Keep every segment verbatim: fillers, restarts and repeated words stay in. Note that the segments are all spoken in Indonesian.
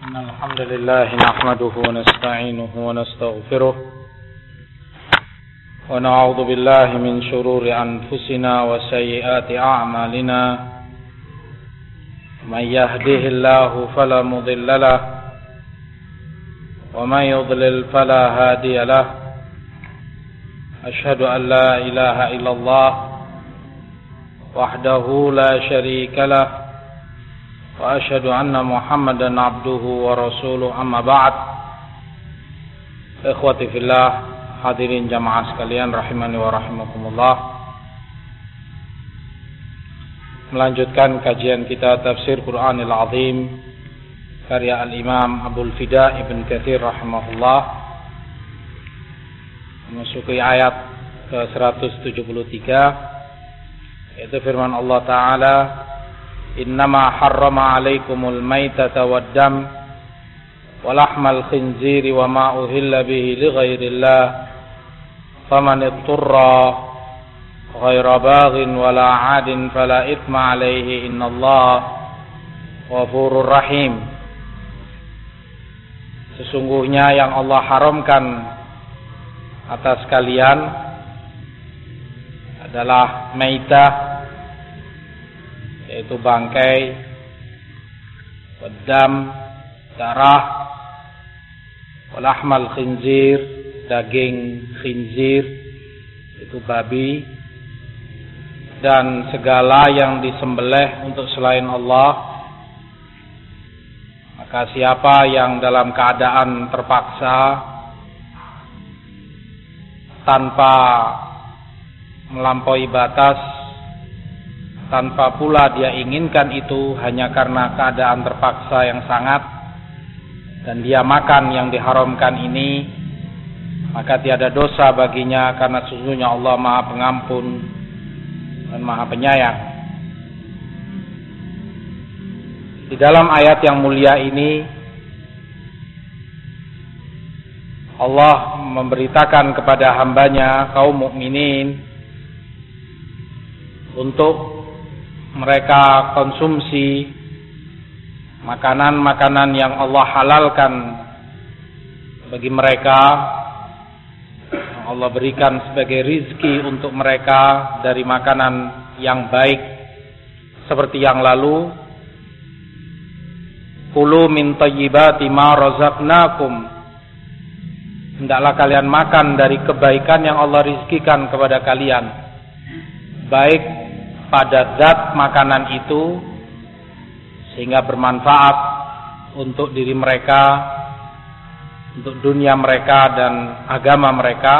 إن الحمد لله نحمده ونستعينه ونستغفره ونعوذ بالله من شرور أنفسنا وسيئات أعمالنا من يهده الله فلا مضل له ومن يضلل فلا هادي له أشهد أن لا إله إلا الله وحده لا شريك له وأشهد أن محمدا عبده ورسوله أما بعد. Ikhwati fillah, hadirin jamaah sekalian rahimani wa rahimakumullah. Melanjutkan kajian kita tafsir Qur'anil Azim karya Al-Imam Abul Fida Ibn Katsir rahimahullah, memasuki ayat ke seratus tujuh puluh tiga, yaitu firman Allah Ta'ala, Innama harrama alaikumul maitata waddam walahmal khinziri wa ma uhilla bihi li ghairillah faman itturra ghaira baghin wala 'adin fala ithma alaihi innallaha ghafurur rahim. Sesungguhnya yang Allah haramkan atas kalian adalah maitah, yaitu bangkai, wadam, darah, walahmal khinzir, daging khinzir, itu babi, dan segala yang disembelih untuk selain Allah. Maka siapa yang dalam keadaan terpaksa tanpa melampaui batas, tanpa pula dia inginkan itu hanya karena keadaan terpaksa yang sangat, dan dia makan yang diharamkan ini, maka tiada dosa baginya, karena sesungguhnya Allah Maha Pengampun dan Maha Penyayang. Di dalam ayat yang mulia ini Allah memberitakan kepada hambanya kaum mukminin untuk mereka konsumsi makanan-makanan yang Allah halalkan bagi mereka, yang Allah berikan sebagai rizki untuk mereka dari makanan yang baik, seperti yang lalu, kulu min thayyibati ma razaqnakum, hendaklah kalian makan dari kebaikan yang Allah rizkikan kepada kalian, baik pada zat makanan itu sehingga bermanfaat untuk diri mereka, untuk dunia mereka dan agama mereka.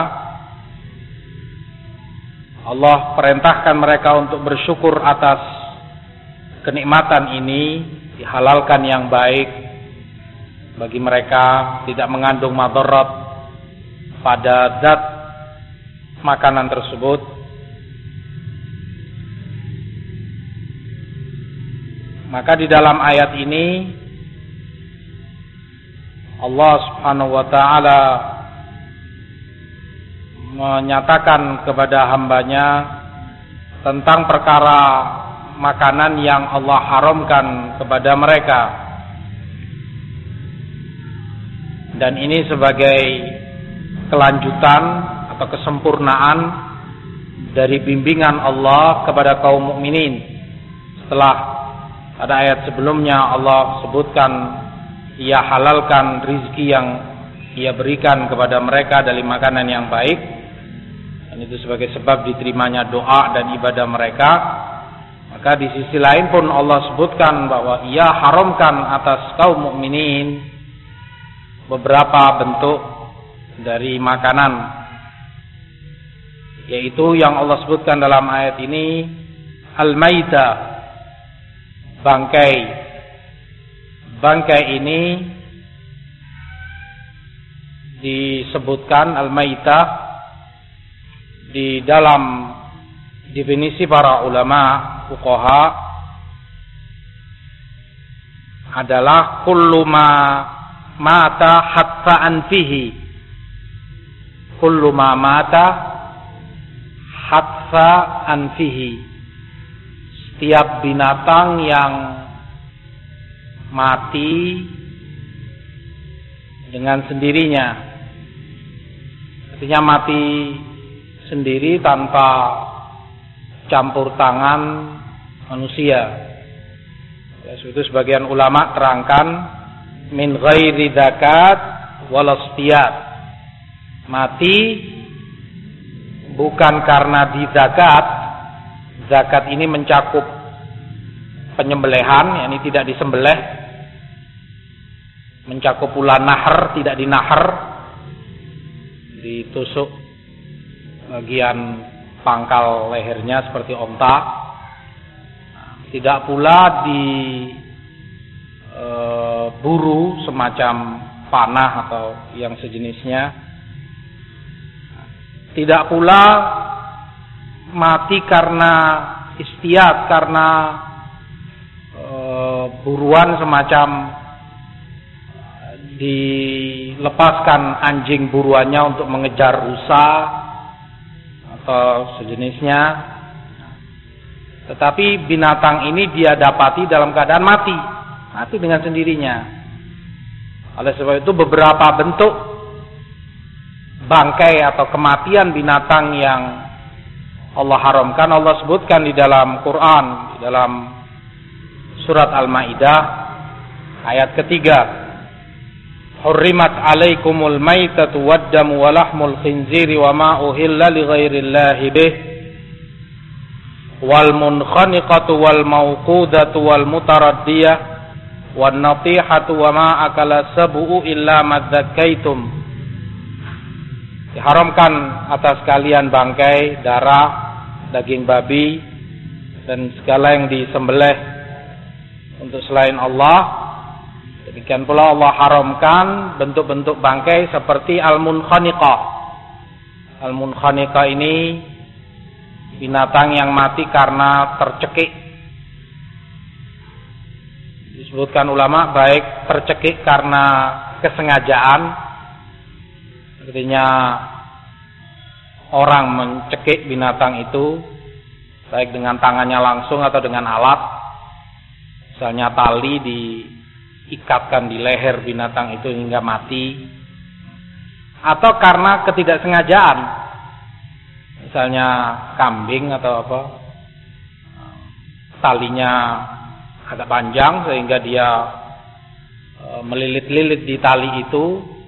Allah perintahkan mereka untuk bersyukur atas kenikmatan ini, dihalalkan yang baik bagi mereka, tidak mengandung madarat pada zat makanan tersebut. Maka di dalam ayat ini Allah Subhanahu wa ta'ala menyatakan kepada hambanya tentang perkara makanan yang Allah haramkan kepada mereka, dan ini sebagai kelanjutan atau kesempurnaan dari bimbingan Allah kepada kaum mukminin. Setelah pada ayat sebelumnya Allah sebutkan Ia halalkan rizki yang Ia berikan kepada mereka dari makanan yang baik, dan itu sebagai sebab diterimanya doa dan ibadah mereka. Maka di sisi lain pun Allah sebutkan bahwa Ia haramkan atas kaum mukminin beberapa bentuk dari makanan, yaitu yang Allah sebutkan dalam ayat ini al-maitah, bangkai. Bangkai ini disebutkan al-maitah di dalam definisi para ulama fuqaha adalah kullu ma mata hatta anfihi, kullu ma mata hatta anfihi, setiap binatang yang mati dengan sendirinya. Artinya mati sendiri tanpa campur tangan manusia. Ya, itu sebagian ulama terangkan min ghairi zakat walastiyat. Mati bukan karena dizakat. Zakat ini mencakup penyembelihan, yakni tidak disembelih. Mencakup pula nahar, tidak dinahar, ditusuk bagian pangkal lehernya seperti onta. Tidak pula diburu e, semacam panah atau yang sejenisnya. Tidak pula mati karena istiad, karena e, buruan semacam dilepaskan anjing buruannya untuk mengejar rusa atau sejenisnya. Tetapi binatang ini dia dapati dalam keadaan mati, mati dengan sendirinya. Oleh sebab itu beberapa bentuk bangkai atau kematian binatang yang Allah haramkan, Allah sebutkan di dalam Quran, di dalam surat Al-Maidah ayat ketiga. Hurrimat alaikumul maitatu waddamu wa lahmul khinziri wa ma uhilla li ghairillahi bih wal munkhaniqatu wal mawqudatu wal mutaraddiyah wan natihatu wa ma akala sab'u illa madzakaitum. Diharamkan atas kalian bangkai, darah, daging babi dan segala yang disembelih untuk selain Allah. Demikian pula Allah haramkan bentuk-bentuk bangkai seperti al-munkhaniqah. Al-munkhaniqah ini binatang yang mati karena tercekik. Disebutkan ulama baik tercekik karena kesengajaan, artinya orang mencekik binatang itu baik dengan tangannya langsung atau dengan alat, misalnya tali diikatkan di leher binatang itu hingga mati, atau karena ketidaksengajaan, misalnya kambing atau apa, talinya agak panjang sehingga dia melilit-lilit di tali itu,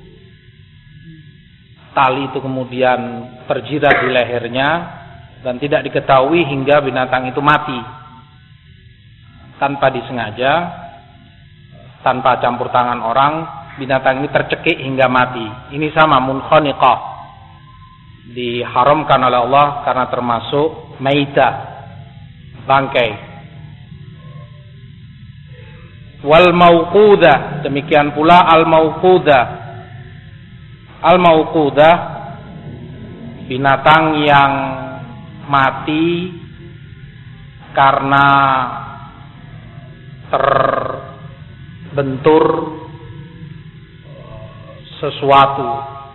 tali itu kemudian terjerat di lehernya dan tidak diketahui hingga binatang itu mati tanpa disengaja, tanpa campur tangan orang, binatang ini tercekik hingga mati. Ini sama munkhaniqah, diharamkan oleh Allah karena termasuk maitah, bangkai. Wal mauqudah, demikian pula al mauqudah. Al mauqudah binatang yang mati karena terbentur sesuatu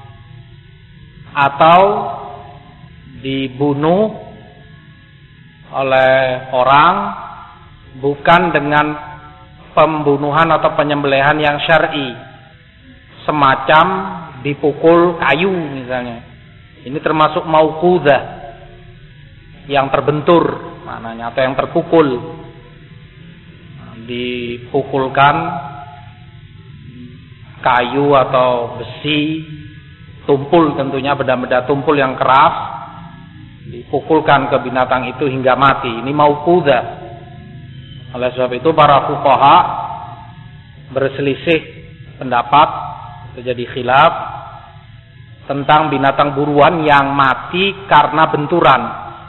atau dibunuh oleh orang bukan dengan pembunuhan atau penyembelihan yang syar'i, semacam dipukul kayu misalnya. Ini termasuk mauqudah, yang terbentur maknanya, atau yang terpukul. Dipukulkan kayu atau besi, tumpul tentunya, benda-benda tumpul yang keras, dipukulkan ke binatang itu hingga mati. Ini mauqudah. Oleh sebab itu para fuqaha berselisih pendapat, terjadi khilaf tentang binatang buruan yang mati karena benturan.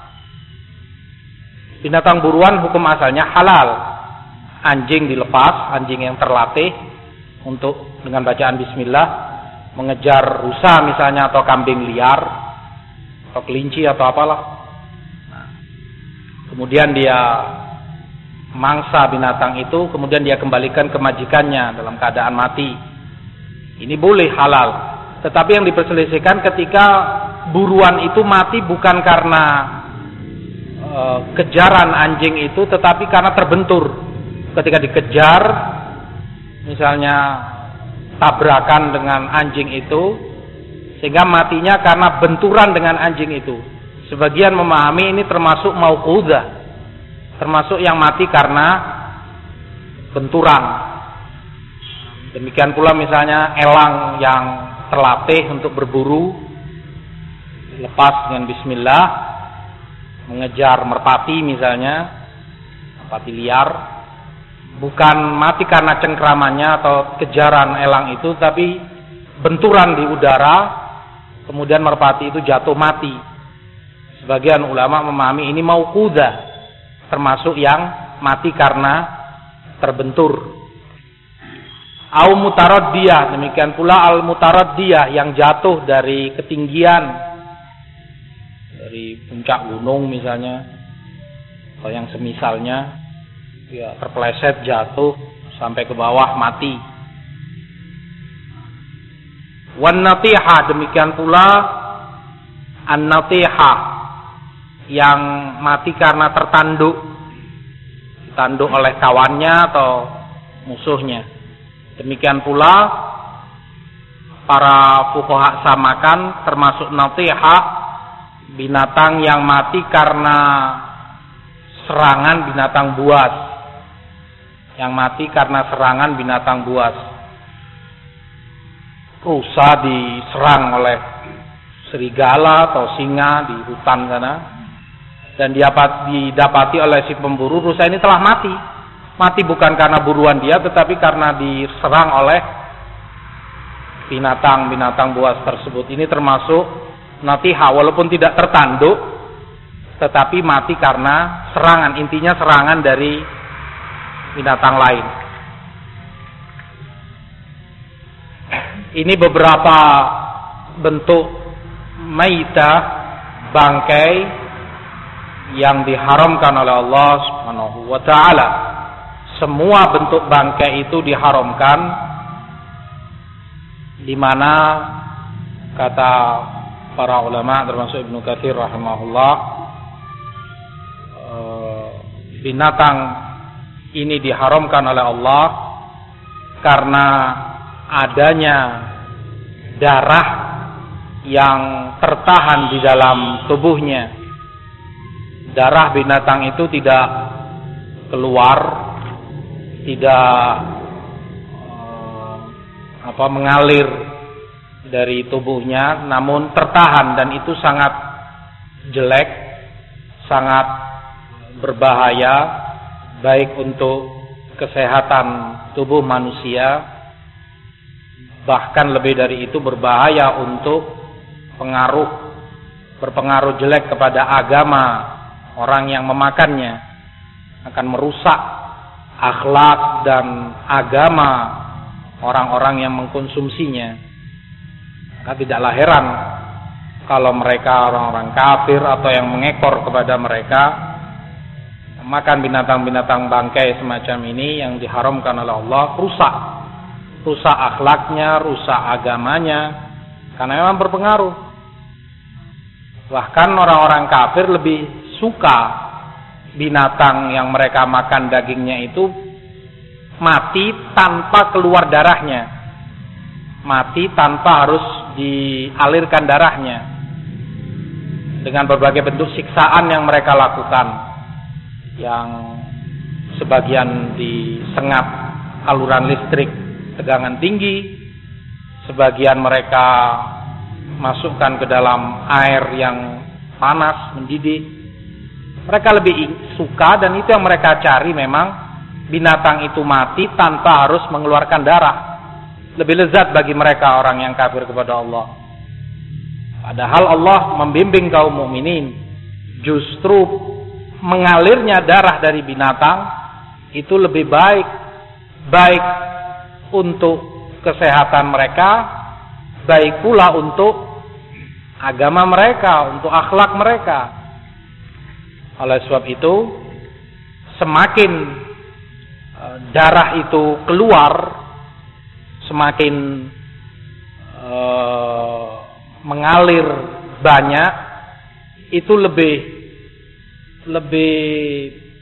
Binatang buruan hukum asalnya halal. Anjing dilepas, anjing yang terlatih untuk dengan bacaan bismillah mengejar rusa misalnya, atau kambing liar atau kelinci atau apalah. Nah, kemudian dia mangsa binatang itu, kemudian dia kembalikan ke majikannya dalam keadaan mati. Ini boleh, halal. Tetapi yang diperselisihkan ketika buruan itu mati bukan karena e, kejaran anjing itu, tetapi karena terbentur. Ketika dikejar, misalnya tabrakan dengan anjing itu, sehingga matinya karena benturan dengan anjing itu. Sebagian memahami ini termasuk mauqudzah, termasuk yang mati karena benturan. Demikian pula misalnya elang yang terlatih untuk berburu, lepas dengan bismillah mengejar merpati misalnya, merpati liar, bukan mati karena cengkramannya atau kejaran elang itu, tapi benturan di udara, kemudian merpati itu jatuh mati. Sebagian ulama memahami ini mauqudzah, termasuk yang mati karena terbentur. Au mutaraddiyah, demikian pula al mutaraddiyah yang jatuh dari ketinggian, dari puncak gunung misalnya, atau yang semisalnya, ya terpeleset jatuh sampai ke bawah mati. Wan natihah, demikian pula an natihah yang mati karena tertanduk, ditanduk oleh kawannya atau musuhnya. Demikian pula para fuqaha samakan termasuk natihah binatang yang mati karena serangan binatang buas, yang mati karena serangan binatang buas. Rusa diserang oleh serigala atau singa di hutan sana, dan didapati oleh si pemburu rusa ini telah mati. Mati bukan karena buruan dia, tetapi karena diserang oleh binatang-binatang buas tersebut. Ini termasuk natihah, walaupun tidak tertanduk, tetapi mati karena serangan. Intinya serangan dari binatang lain. Ini beberapa bentuk maitah, bangkai yang diharamkan oleh Allah Subhanahu wa taala. Semua bentuk bangkai itu diharamkan, di mana kata para ulama termasuk Ibnu Katsir rahimahullah, binatang ini diharamkan oleh Allah karena adanya darah yang tertahan di dalam tubuhnya. Darah binatang itu tidak keluar, tidak uh, apa mengalir dari tubuhnya, namun tertahan, dan itu sangat jelek, sangat berbahaya baik untuk kesehatan tubuh manusia, bahkan lebih dari itu berbahaya untuk pengaruh berpengaruh jelek kepada agama orang yang memakannya, akan merusak akhlak dan agama orang-orang yang mengkonsumsinya. Maka tidaklah heran kalau mereka orang-orang kafir atau yang mengekor kepada mereka makan binatang-binatang bangkai semacam ini yang diharamkan oleh Allah, rusak rusak akhlaknya, rusak agamanya, karena memang berpengaruh. Bahkan orang-orang kafir lebih suka binatang yang mereka makan dagingnya itu mati tanpa keluar darahnya, mati tanpa harus dialirkan darahnya, dengan berbagai bentuk siksaan yang mereka lakukan, yang sebagian disengat aluran listrik tegangan tinggi, sebagian mereka masukkan ke dalam air yang panas mendidih. Mereka lebih suka, dan itu yang mereka cari, memang binatang itu mati tanpa harus mengeluarkan darah. Lebih lezat bagi mereka orang yang kafir kepada Allah. Padahal Allah membimbing kaum mukminin, justru mengalirnya darah dari binatang itu lebih baik, baik untuk kesehatan mereka, baik pula untuk agama mereka, untuk akhlak mereka. Oleh sebab itu, semakin darah itu keluar, semakin uh, mengalir banyak, itu lebih lebih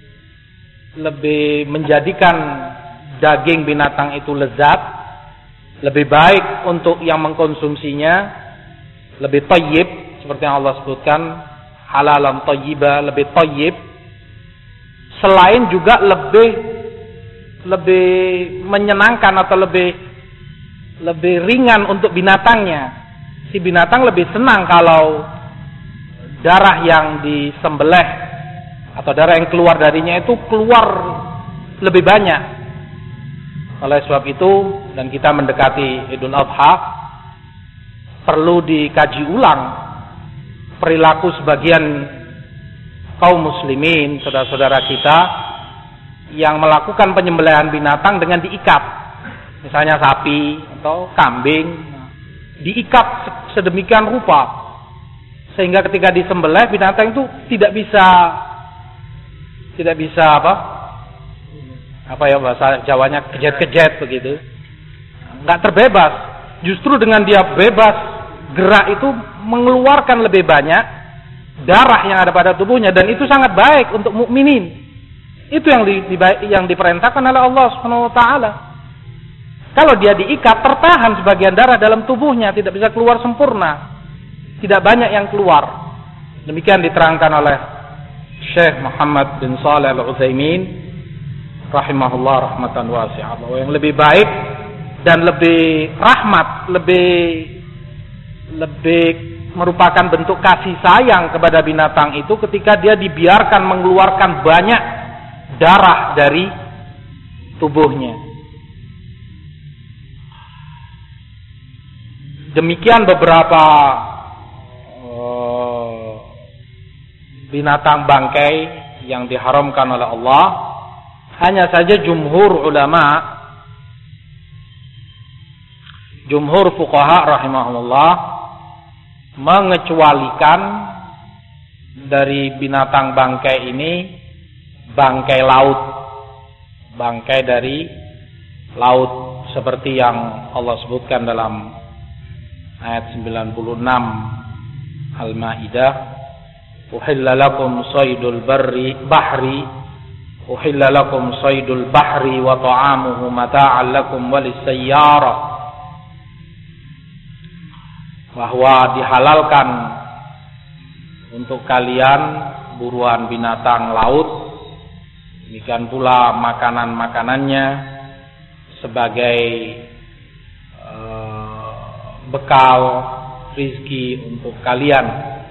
lebih menjadikan daging binatang itu lezat, lebih baik untuk yang mengkonsumsinya, lebih thayyib seperti yang Allah sebutkan, halalan thayyiba, lebih thayyib. Selain juga lebih lebih menyenangkan atau lebih lebih ringan untuk binatangnya. Si binatang lebih senang kalau darah yang disembelih atau darah yang keluar darinya itu keluar lebih banyak. Oleh sebab itu, dan kita mendekati Idul Adha, perlu dikaji ulang perilaku sebagian kaum muslimin, saudara-saudara kita, yang melakukan penyembelihan binatang dengan diikat. Misalnya sapi atau kambing, diikat sedemikian rupa sehingga ketika disembelih binatang itu tidak bisa tidak bisa apa? Apa ya bahasa Jawanya, kejet-kejet begitu. Enggak terbebas. Justru dengan dia bebas gerak itu mengeluarkan lebih banyak darah yang ada pada tubuhnya, dan itu sangat baik untuk mukminin. Itu yang di, di, yang diperintahkan oleh Allah Subhanahu wa taala. Kalau dia diikat, tertahan sebagian darah dalam tubuhnya, tidak bisa keluar sempurna. Tidak banyak yang keluar. Demikian diterangkan oleh Syekh Muhammad bin Shalih Al-Utsaimin rahimahullah rahmatan wasi'ah, bahwa yang lebih baik dan lebih rahmat, lebih lebih merupakan bentuk kasih sayang kepada binatang itu ketika dia dibiarkan mengeluarkan banyak darah dari tubuhnya. Demikian beberapa uh, binatang bangkai yang diharamkan oleh Allah. Hanya saja jumhur ulama, jumhur fuqaha rahimahullah mengecualikan dari binatang bangkai ini bangkai laut, bangkai dari laut, seperti yang Allah sebutkan dalam ayat sembilan puluh enam Al-Maidah, uhilla lakum saydul barri bahri uhilla lakum saydul bahri wa ta'amuhu mata'an lakum walisayyarah, bahwa dihalalkan untuk kalian buruan binatang laut, demikian pula makanan-makanannya sebagai uh, bekal rizki untuk kalian.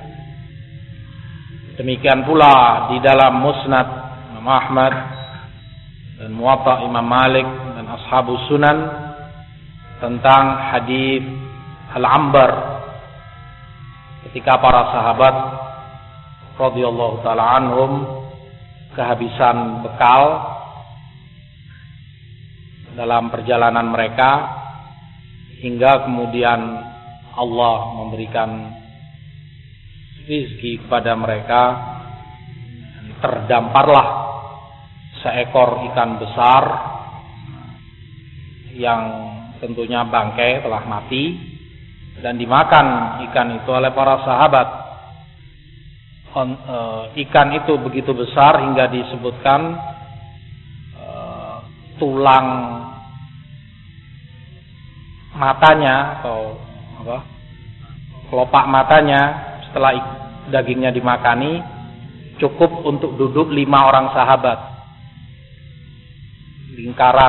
Demikian pula di dalam Musnad Imam Ahmad dan Muwatta Imam Malik dan Ashabus Sunan tentang hadis Al-Ambar, ketika para sahabat radhiyallahu taala anhum kehabisan bekal dalam perjalanan mereka, hingga kemudian Allah memberikan rezeki kepada mereka, terdamparlah seekor ikan besar yang tentunya bangkai telah mati, dan dimakan ikan itu oleh para sahabat. Ikan itu begitu besar hingga disebutkan uh, tulang matanya atau apa, kelopak matanya setelah dagingnya dimakani cukup untuk duduk lima orang sahabat. Lingkaran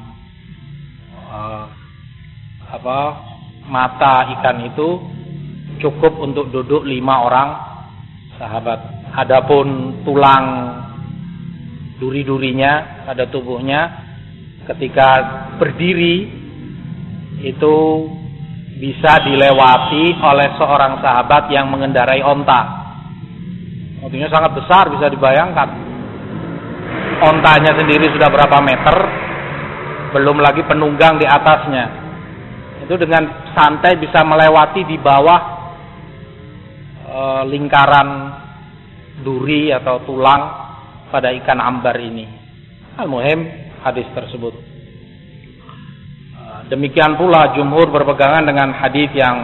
uh, apa mata ikan itu cukup untuk duduk lima orang sahabat. Adapun tulang duri-durinya pada tubuhnya ketika berdiri itu bisa dilewati oleh seorang sahabat yang mengendarai onta. Artinya sangat besar, bisa dibayangkan. Ontanya sendiri sudah berapa meter, belum lagi penunggang di atasnya. Itu dengan santai bisa melewati di bawah e, lingkaran duri atau tulang pada ikan ambar ini. Al-muhim hadis tersebut. E, demikian pula jumhur berpegangan dengan hadis yang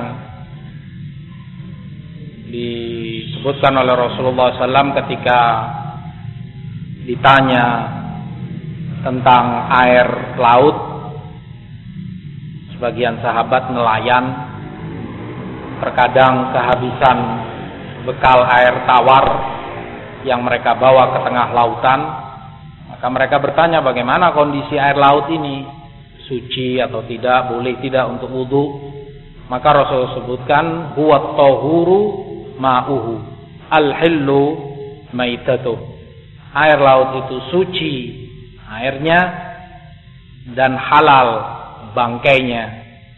disebutkan oleh Rasulullah sallallahu alaihi wasallam ketika ditanya tentang air laut. sebagian sahabat nelayan terkadang kehabisan bekal air tawar yang mereka bawa ke tengah lautan, maka mereka bertanya bagaimana kondisi air laut ini, suci atau tidak, boleh tidak untuk wudu. Maka Rasul sebutkan huwa tahuru ma'uhu al-hillu maitatuh. Air laut itu suci airnya dan halal bangkainya.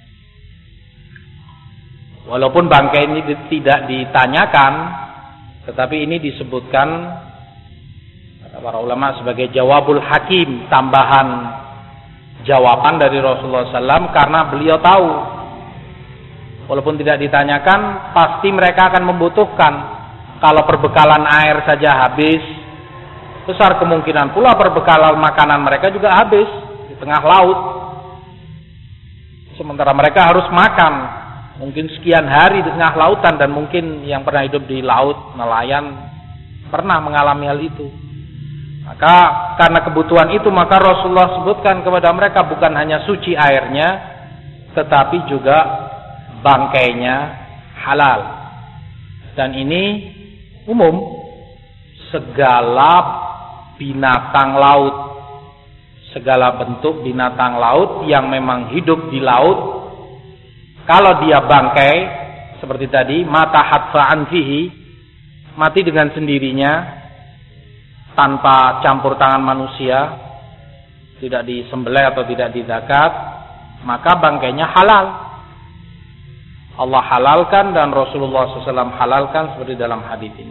Walaupun bangkai ini tidak ditanyakan, tetapi ini disebutkan kata para ulama sebagai jawabul hakim, tambahan jawaban dari Rasulullah shallallahu alaihi wasallam, karena beliau tahu walaupun tidak ditanyakan pasti mereka akan membutuhkan. Kalau perbekalan air saja habis, besar kemungkinan pula perbekalan makanan mereka juga habis di tengah laut. Sementara mereka harus makan mungkin sekian hari di tengah lautan, dan mungkin yang pernah hidup di laut, nelayan, pernah mengalami hal itu. Maka karena kebutuhan itu, maka Rasulullah sebutkan kepada mereka bukan hanya suci airnya, tetapi juga bangkainya halal. Dan ini umum, segala binatang laut, segala bentuk binatang laut yang memang hidup di laut, kalau dia bangkai seperti tadi, mata hatfa'an fihi, mati dengan sendirinya tanpa campur tangan manusia, tidak disembelih atau tidak dizakat, maka bangkainya halal. Allah halalkan dan Rasulullah shallallahu alaihi wasallam halalkan seperti dalam hadis ini.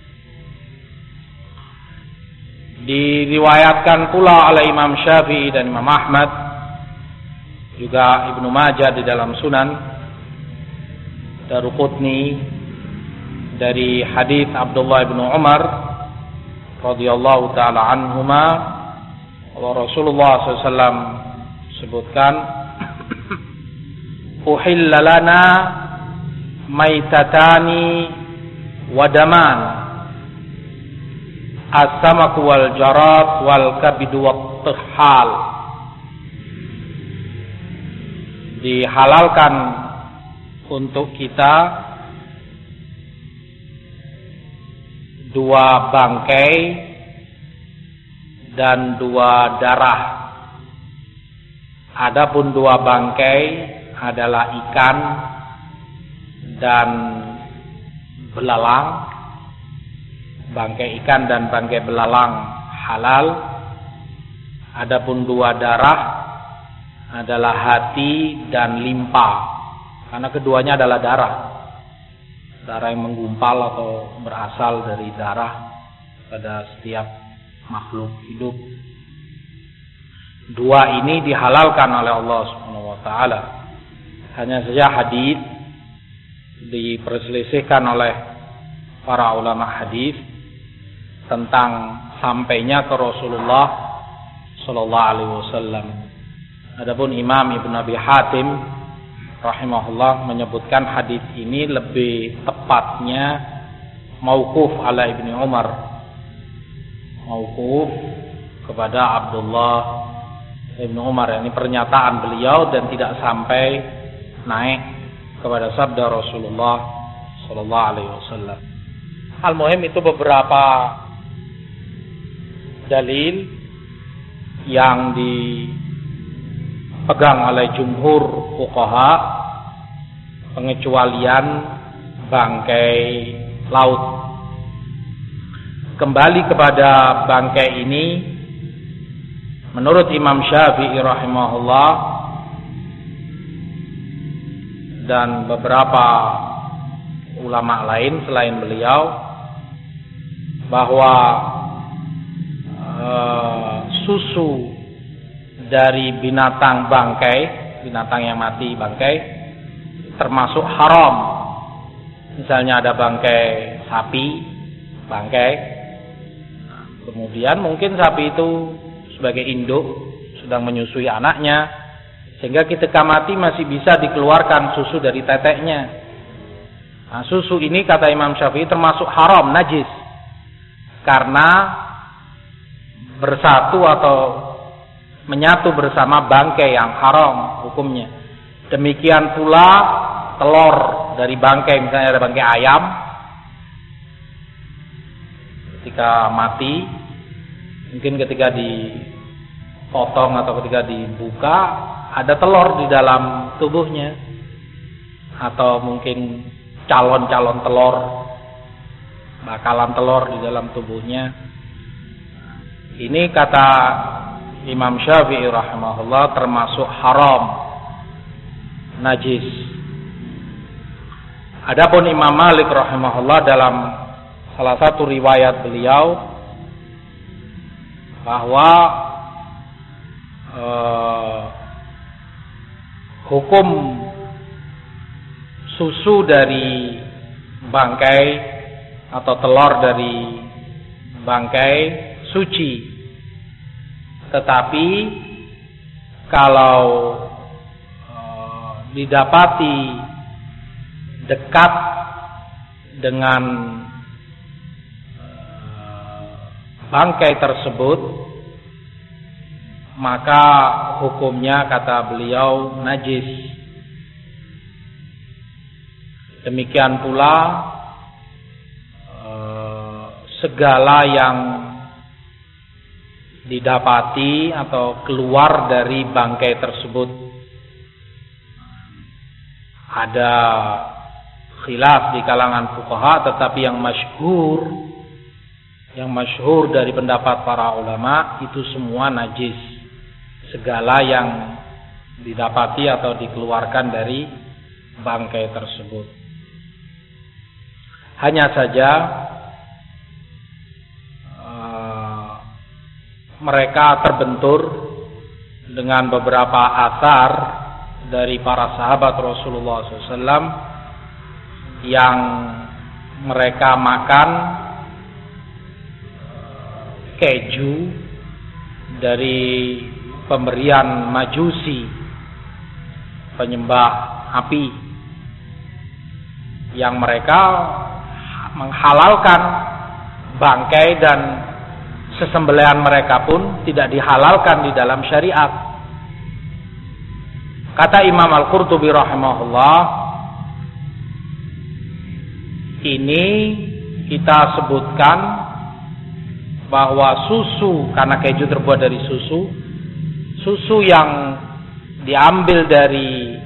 Diriwayatkan pula oleh Imam Syafi'i dan Imam Ahmad, juga Ibnu Majah di dalam Sunan, Daruqutni dari hadis Abdullah bin Umar radhiyallahu taala anhuma, bahwa Rasulullah shallallahu alaihi wasallam sebutkan, uhilla lana maitatani wadaman, as-samaku wal jarat wal kabidu wat tuhal. Dihalalkan untuk kita dua bangkai dan dua darah. Adapun dua bangkai adalah ikan dan belalang. Bangkai ikan dan bangkai belalang halal. Adapun dua darah adalah hati dan limpa, karena keduanya adalah darah. Darah yang menggumpal atau berasal dari darah pada setiap makhluk hidup. Dua ini dihalalkan oleh Allah Subhanahu wa taala. Hanya saja hadis diperselisihkan oleh para ulama hadis tentang sampainya ke Rasulullah sallallahu alaihi wasallam. Adapun Imam Ibnu Abi Hatim rahimahullah menyebutkan hadis ini lebih tepatnya mauquf ala Ibnu Umar, mauquf kepada Abdullah Ibnu Umar. Ini pernyataan beliau dan tidak sampai naik kepada sabda Rasulullah sallallahu alaihi wasallam. Al-muhim itu beberapa dalil yang dipegang oleh jumhur fuqaha, pengecualian bangkai laut. Kembali kepada bangkai ini, menurut Imam Syafi'i rahimahullah dan beberapa ulama lain selain beliau, bahwa uh, susu dari binatang bangkai, binatang yang mati bangkai, termasuk haram. Misalnya ada bangkai sapi, bangkai, nah, kemudian mungkin sapi itu sebagai induk sedang menyusui anaknya, sehingga ketika mati masih bisa dikeluarkan susu dari teteknya. Nah, susu ini kata Imam Syafi'i termasuk haram, najis, karena bersatu atau menyatu bersama bangkai yang haram hukumnya. Demikian pula telur dari bangkai, misalnya ada bangkai ayam, ketika mati, mungkin ketika dipotong atau ketika dibuka, ada telur di dalam tubuhnya, atau mungkin calon-calon telur, bakalan telur di dalam tubuhnya. Ini kata Imam Syafi'i rahimahullah termasuk haram, najis. Adapun Imam Malik rahimahullah dalam salah satu riwayat beliau bahwa eh, hukum susu dari bangkai atau telur dari bangkai suci, tetapi kalau eh, didapati dekat dengan bangkai tersebut, maka hukumnya kata beliau najis. Demikian pula eh, segala yang didapati atau keluar dari bangkai tersebut. Ada khilaf di kalangan fuqaha, tetapi yang masyhur yang masyhur dari pendapat para ulama itu semua najis. Segala yang didapati atau dikeluarkan dari bangkai tersebut. Hanya saja uh, mereka terbentur dengan beberapa athar dari para sahabat Rasulullah shallallahu alaihi wasallam yang mereka makan keju dari pemberian Majusi, penyembah api, yang mereka menghalalkan bangkai dan sesembelihan mereka pun tidak dihalalkan di dalam syariat. Kata Imam Al-Qurtubi rahimahullah, ini kita sebutkan bahwa susu, karena keju terbuat dari susu, susu yang diambil dari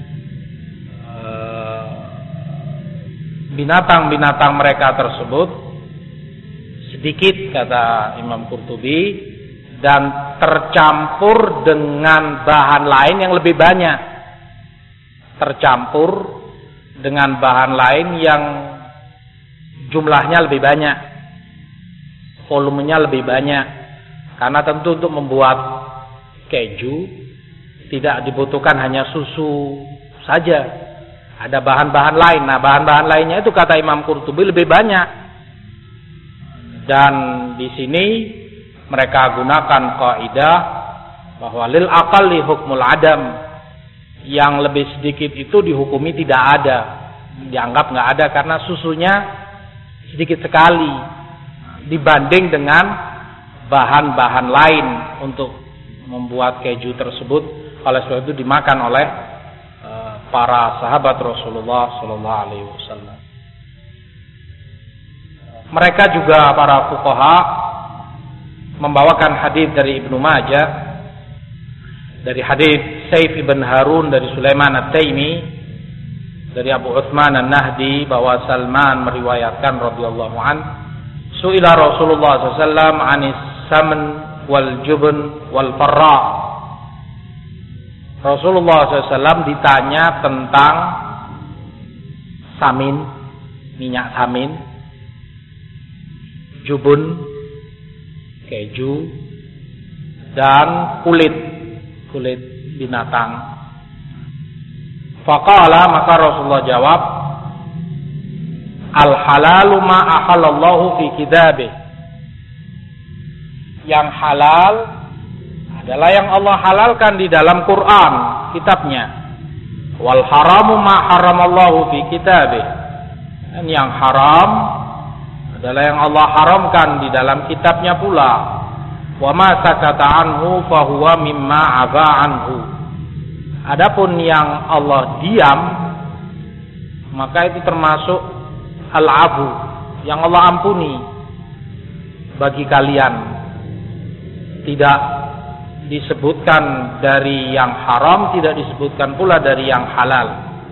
binatang-binatang mereka tersebut sedikit, kata Imam Qurtubi, dan tercampur dengan bahan lain yang lebih banyak. Tercampur dengan bahan lain yang jumlahnya lebih banyak, volumenya lebih banyak. Karena tentu untuk membuat keju tidak dibutuhkan hanya susu saja, ada bahan-bahan lain. Nah, bahan-bahan lainnya itu kata Imam Qurtubi lebih banyak. Dan di sini mereka gunakan kaidah bahwa lil aqalli hukmul adam, yang lebih sedikit itu dihukumi tidak ada, dianggap nggak ada karena susunya sedikit sekali dibanding dengan bahan-bahan lain untuk membuat keju tersebut. Oleh sebab itu dimakan oleh uh, para sahabat Rasulullah Sallallahu Alaihi Wasallam. Mereka juga para fuqaha membawakan hadis dari Ibnu Majah, dari hadis Saif ibn Harun dari Sulaiman At-Taimi dari Abu Utsman An-Nahdi bahwa Salman meriwayatkan radhiyallahu an, su'ila Rasulullah sallallahu alaihi wasallam 'anis samn wal jubn wal farra. Rasulullah sallallahu alaihi wasallam ditanya tentang samin, minyak samin, jubun, keju, dan kulit, kulit binatang. Faqala, maka Rasulullah jawab, al halalu ma ahallallahu fi kitabih. Yang halal adalah yang Allah halalkan di dalam Quran, kitabnya. Wal haramu ma haramallahu fi kitabih. Dan yang haram adalah yang Allah haramkan di dalam kitabnya pula. Wa ma sakata anhu fa huwa mimma afa anhu. Adapun yang Allah diam, maka itu termasuk al-afu, yang Allah ampuni bagi kalian. Tidak disebutkan dari yang haram, tidak disebutkan pula dari yang halal.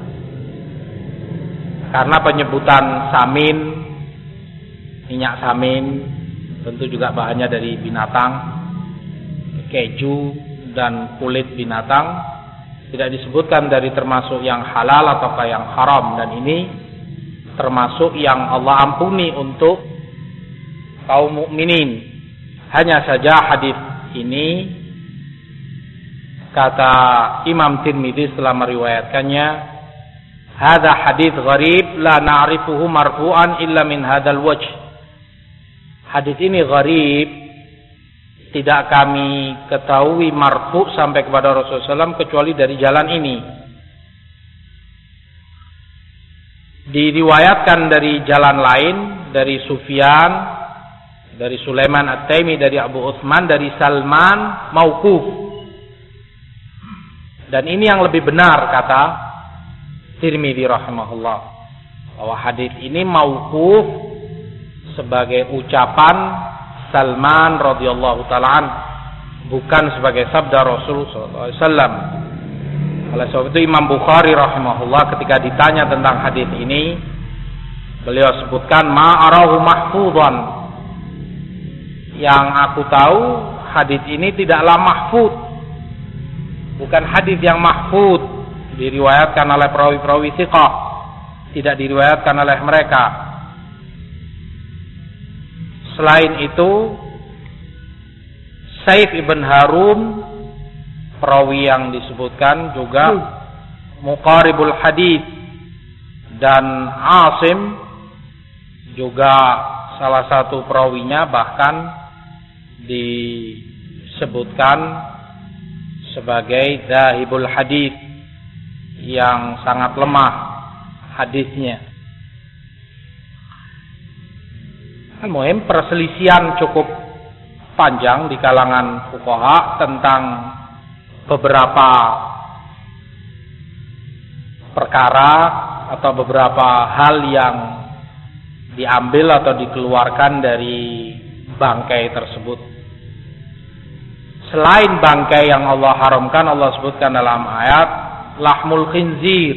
Karena penyebutan samin, minyak samin, tentu juga bahannya dari binatang, keju dan kulit binatang, tidak disebutkan dari termasuk yang halal ataukah yang haram, dan ini termasuk yang Allah ampuni untuk kaum mukminin. Hanya saja hadis ini, kata Imam Tirmidzi setelah meriwayatkannya, hadza hadits gharib la na'rifuhu marfu'an illa min hadzal wajh. Hadis ini gharib, tidak kami ketahui marfu' sampai kepada Rasulullah shallallahu alaihi wasallam kecuali dari jalan ini. Diriwayatkan dari jalan lain, dari Sufyan, dari Sulaiman At-Taimi, dari Abu Utsman, dari Salman mauquf. Dan ini yang lebih benar, kata Tirmidzi rahimahullah, bahwa hadis ini mauquf sebagai ucapan Salman radhiyallahu taala an, bukan sebagai sabda Rasul sallallahu alaihi wasallam. Oleh sebab itu Imam Bukhari rahimahullah ketika ditanya tentang hadis ini, beliau sebutkan ma arahu mahfudhan. Yang aku tahu hadis ini tidaklah mahfud, bukan hadis yang mahfud, diriwayatkan oleh perawi-perawi thiqah, tidak diriwayatkan oleh mereka. Selain itu, Saif ibn Harun, perawi yang disebutkan juga muqaribul hadits, dan Asim juga salah satu perawinya bahkan disebutkan sebagai dhahibul hadits, yang sangat lemah hadisnya. Al-muhim, perselisihan cukup panjang di kalangan fuqaha tentang beberapa perkara atau beberapa hal yang diambil atau dikeluarkan dari bangkai tersebut. Selain bangkai yang Allah haramkan, Allah sebutkan dalam ayat lahmul khinzir,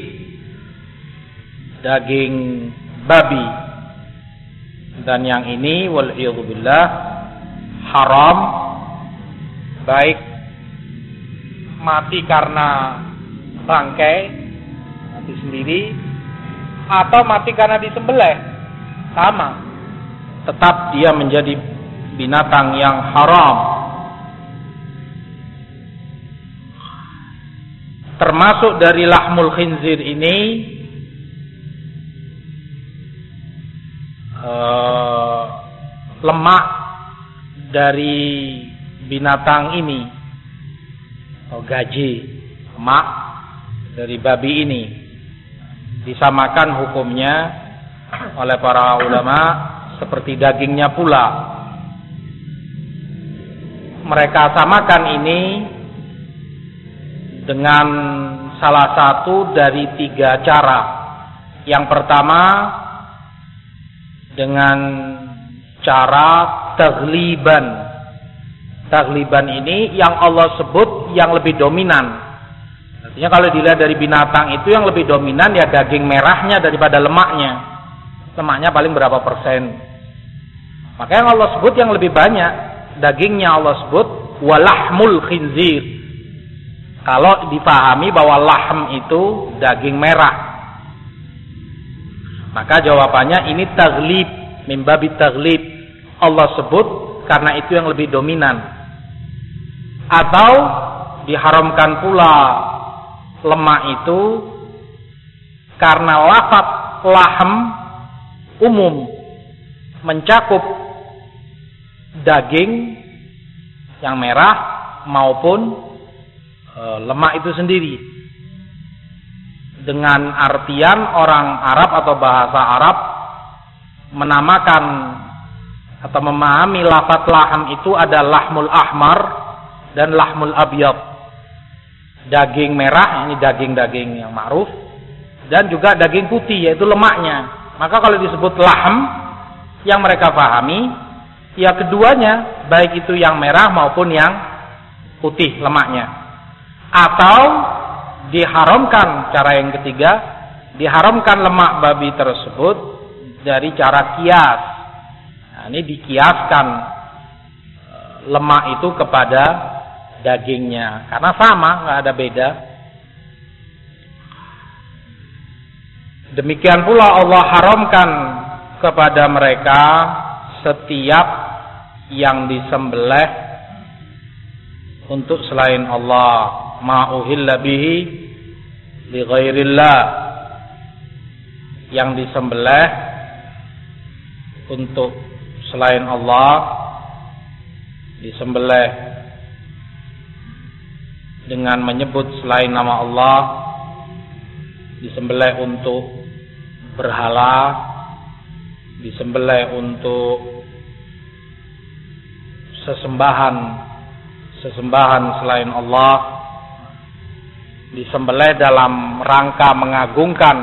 daging babi. Dan yang ini wal'iyadzubillah haram, baik mati karena bangkai, mati sendiri, atau mati karena disembelih, sama, tetap dia menjadi binatang yang haram. Termasuk dari lahmul khinzir ini uh, lemak dari binatang ini, oh, gaji, lemak dari babi ini, disamakan hukumnya oleh para ulama seperti dagingnya pula. Mereka samakan ini dengan salah satu dari tiga cara. Yang pertama dengan cara tagliban. Tagliban ini yang Allah sebut yang lebih dominan. Artinya kalau dilihat dari binatang itu yang lebih dominan ya daging merahnya daripada lemaknya. Lemaknya paling berapa persen. Maka yang Allah sebut yang lebih banyak dagingnya, Allah sebut walahmul khinzir. Kalau dipahami bahwa lahm itu daging merah, maka jawabannya ini taglib, min babi taglib. Allah sebut karena itu yang lebih dominan. Atau diharamkan pula lemak itu karena lafaz lahm umum mencakup daging yang merah maupun lemak itu sendiri, dengan artian orang Arab atau bahasa Arab menamakan atau memahami lafaz laham itu ada lahmul ahmar dan lahmul abyad. daging merah, ini daging-daging yang ma'ruf, dan juga daging putih yaitu lemaknya. Maka kalau disebut lahm yang mereka pahami, ya keduanya, baik itu yang merah maupun yang putih lemaknya. Atau diharamkan, cara yang ketiga, diharamkan lemak babi tersebut dari cara kias. Nah, ini dikiaskan lemak itu kepada dagingnya, karena sama, nggak ada beda. Demikian pula Allah haramkan kepada mereka setiap yang disembelih untuk selain Allah, ma uhilla bihi li ghairillah, yang disembelih untuk selain Allah, disembelih dengan menyebut selain nama Allah, disembelih untuk berhala, disembelih untuk sesembahan sesembahan selain Allah, disembelih dalam rangka mengagungkan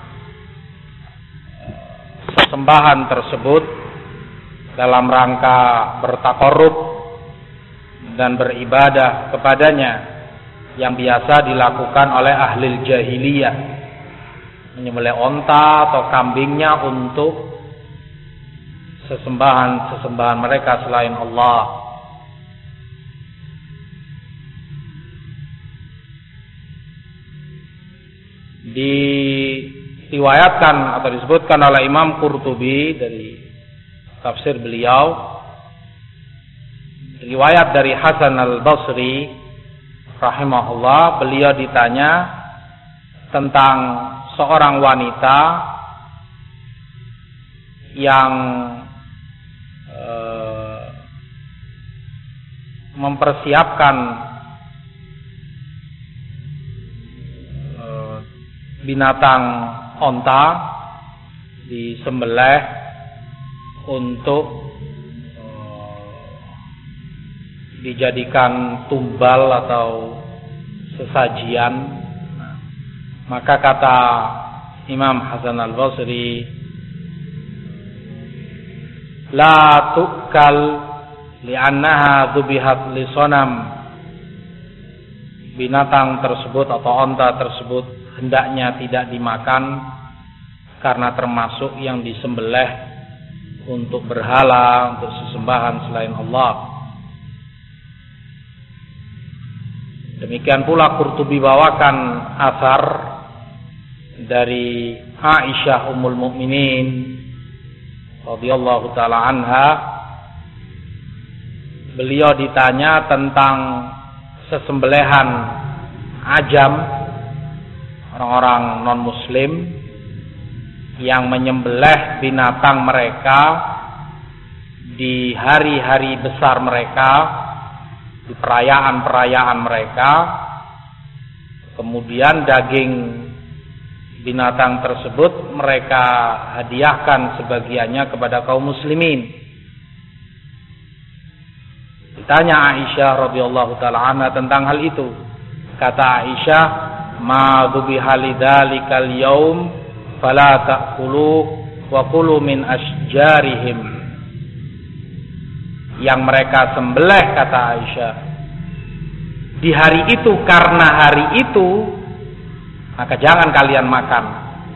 sesembahan tersebut, dalam rangka bertakarrub dan beribadah kepadanya, yang biasa dilakukan oleh ahli jahiliyah, menyembelih onta atau kambingnya untuk sesembahan-sesembahan mereka selain Allah. Diriwayatkan atau disebutkan oleh Imam Qurtubi dari tafsir beliau, riwayat dari Hasan al-Basri rahimahullah, beliau ditanya tentang seorang wanita yang eh, mempersiapkan eh, binatang onta disembelih untuk dijadikan tumbal atau sesajian. Maka kata Imam Hasan al-Basri, la tu'kal li'annaha dhubihat li sonam, binatang tersebut atau onta tersebut hendaknya tidak dimakan karena termasuk yang disembelih untuk berhala, untuk sesembahan selain Allah. Demikian pula Qurtubi bawakan asar dari Aisyah Ummul Mukminin radhiyallahu taala anha. Beliau ditanya tentang sesembelihan ajam, orang-orang non-muslim yang menyembelih binatang mereka di hari-hari besar mereka, di perayaan-perayaan mereka, kemudian daging binatang tersebut mereka hadiahkan sebagiannya kepada kaum muslimin. Ditanya Aisyah radhiyallahu taala anha tentang hal itu. Kata Aisyah, "Ma dhubiha lidzalikal yaum fala ta'kulu wa kulu min asjarihim." Yang mereka sembelih, kata Aisyah, di hari itu, karena hari itu, maka jangan kalian makan.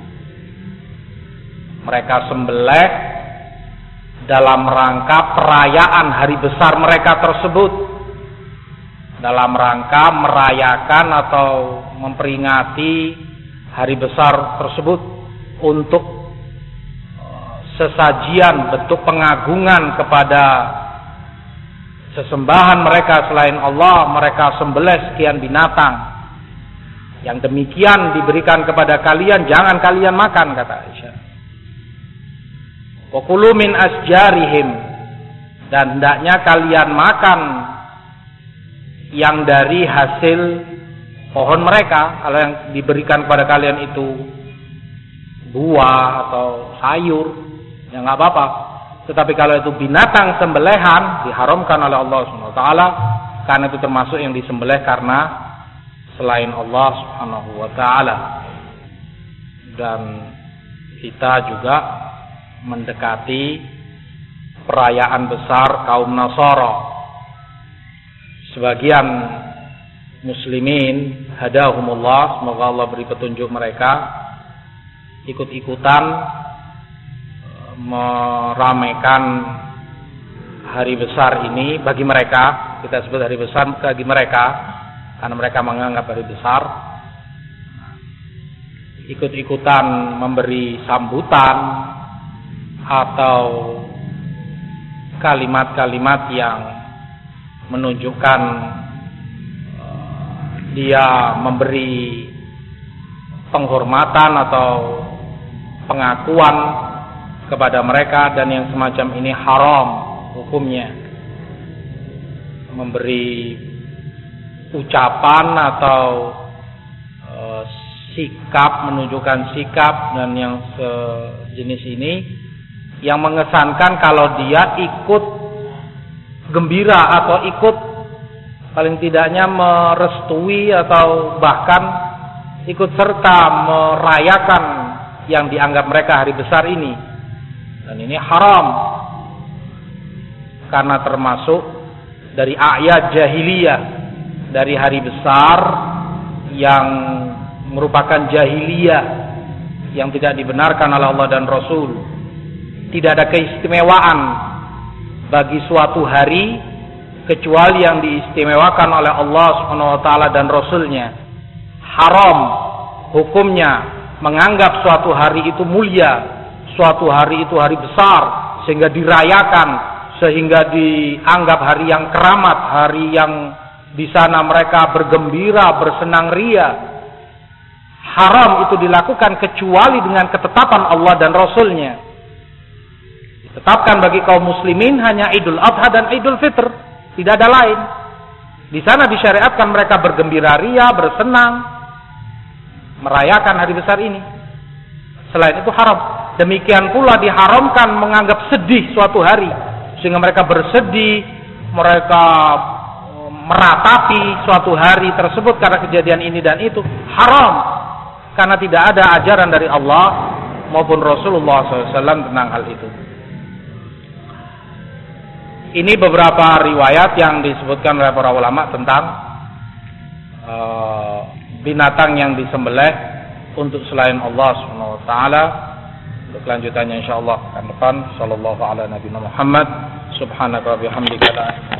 Mereka sembelih dalam rangka perayaan hari besar mereka tersebut, dalam rangka merayakan atau memperingati hari besar tersebut untuk sesajian, bentuk pengagungan kepada sesembahan mereka selain Allah. Mereka sembelih sekian binatang, yang demikian diberikan kepada kalian, jangan kalian makan, kata Aisyah. Wa kulu min asjarihim, dan hendaknya kalian makan yang dari hasil pohon mereka. Kalau yang diberikan kepada kalian itu buah atau sayur, ya nggak apa-apa. Tetapi kalau itu binatang sembelihan, diharamkan oleh Allah subhanahu wa taala, karena itu termasuk yang disembelih karena selain Allah Subhanahu wa taala. Dan kita juga mendekati perayaan besar kaum Nasara. Sebagian muslimin hadahumullah, semoga Allah beri petunjuk mereka, ikut-ikutan meramaikan hari besar ini bagi mereka. Kita sebut hari besar bagi mereka karena mereka menganggap hari besar. Ikut-ikutan memberi sambutan atau kalimat-kalimat yang menunjukkan uh, dia memberi penghormatan atau pengakuan kepada mereka, dan yang semacam ini haram hukumnya. Memberi ucapan atau uh, sikap, menunjukkan sikap dan yang sejenis ini yang mengesankan kalau dia ikut gembira atau ikut paling tidaknya merestui atau bahkan ikut serta merayakan yang dianggap mereka hari besar ini. Dan ini haram karena termasuk dari ayat jahiliyah, dari hari besar yang merupakan jahiliyah yang tidak dibenarkan oleh Allah dan Rasul. Tidak ada keistimewaan bagi suatu hari kecuali yang diistimewakan oleh Allah Subhanahu wa taala dan Rasulnya. Haram hukumnya menganggap suatu hari itu mulia, suatu hari itu hari besar sehingga dirayakan, sehingga dianggap hari yang keramat, hari yang di sana mereka bergembira, bersenang ria. Haram itu dilakukan kecuali dengan ketetapan Allah dan Rasulnya. Ditetapkan bagi kaum muslimin hanya Idul Adha dan Idul Fitr, tidak ada lain. Di sana disyariatkan mereka bergembira ria, bersenang, merayakan hari besar ini. Selain itu haram. Demikian pula diharamkan menganggap sedih suatu hari, sehingga mereka bersedih, mereka meratapi suatu hari tersebut karena kejadian ini dan itu. Haram. Karena tidak ada ajaran dari Allah maupun Rasulullah shallallahu alaihi wasallam tentang hal itu. Ini beberapa riwayat yang disebutkan oleh para ulama tentang uh, binatang yang disembelih untuk selain Allah Subhanahu wa taala. Untuk kelanjutannya insyaallah akan depan. Sallallahu ala nabiyina Muhammad subhanaka wa bihamdika.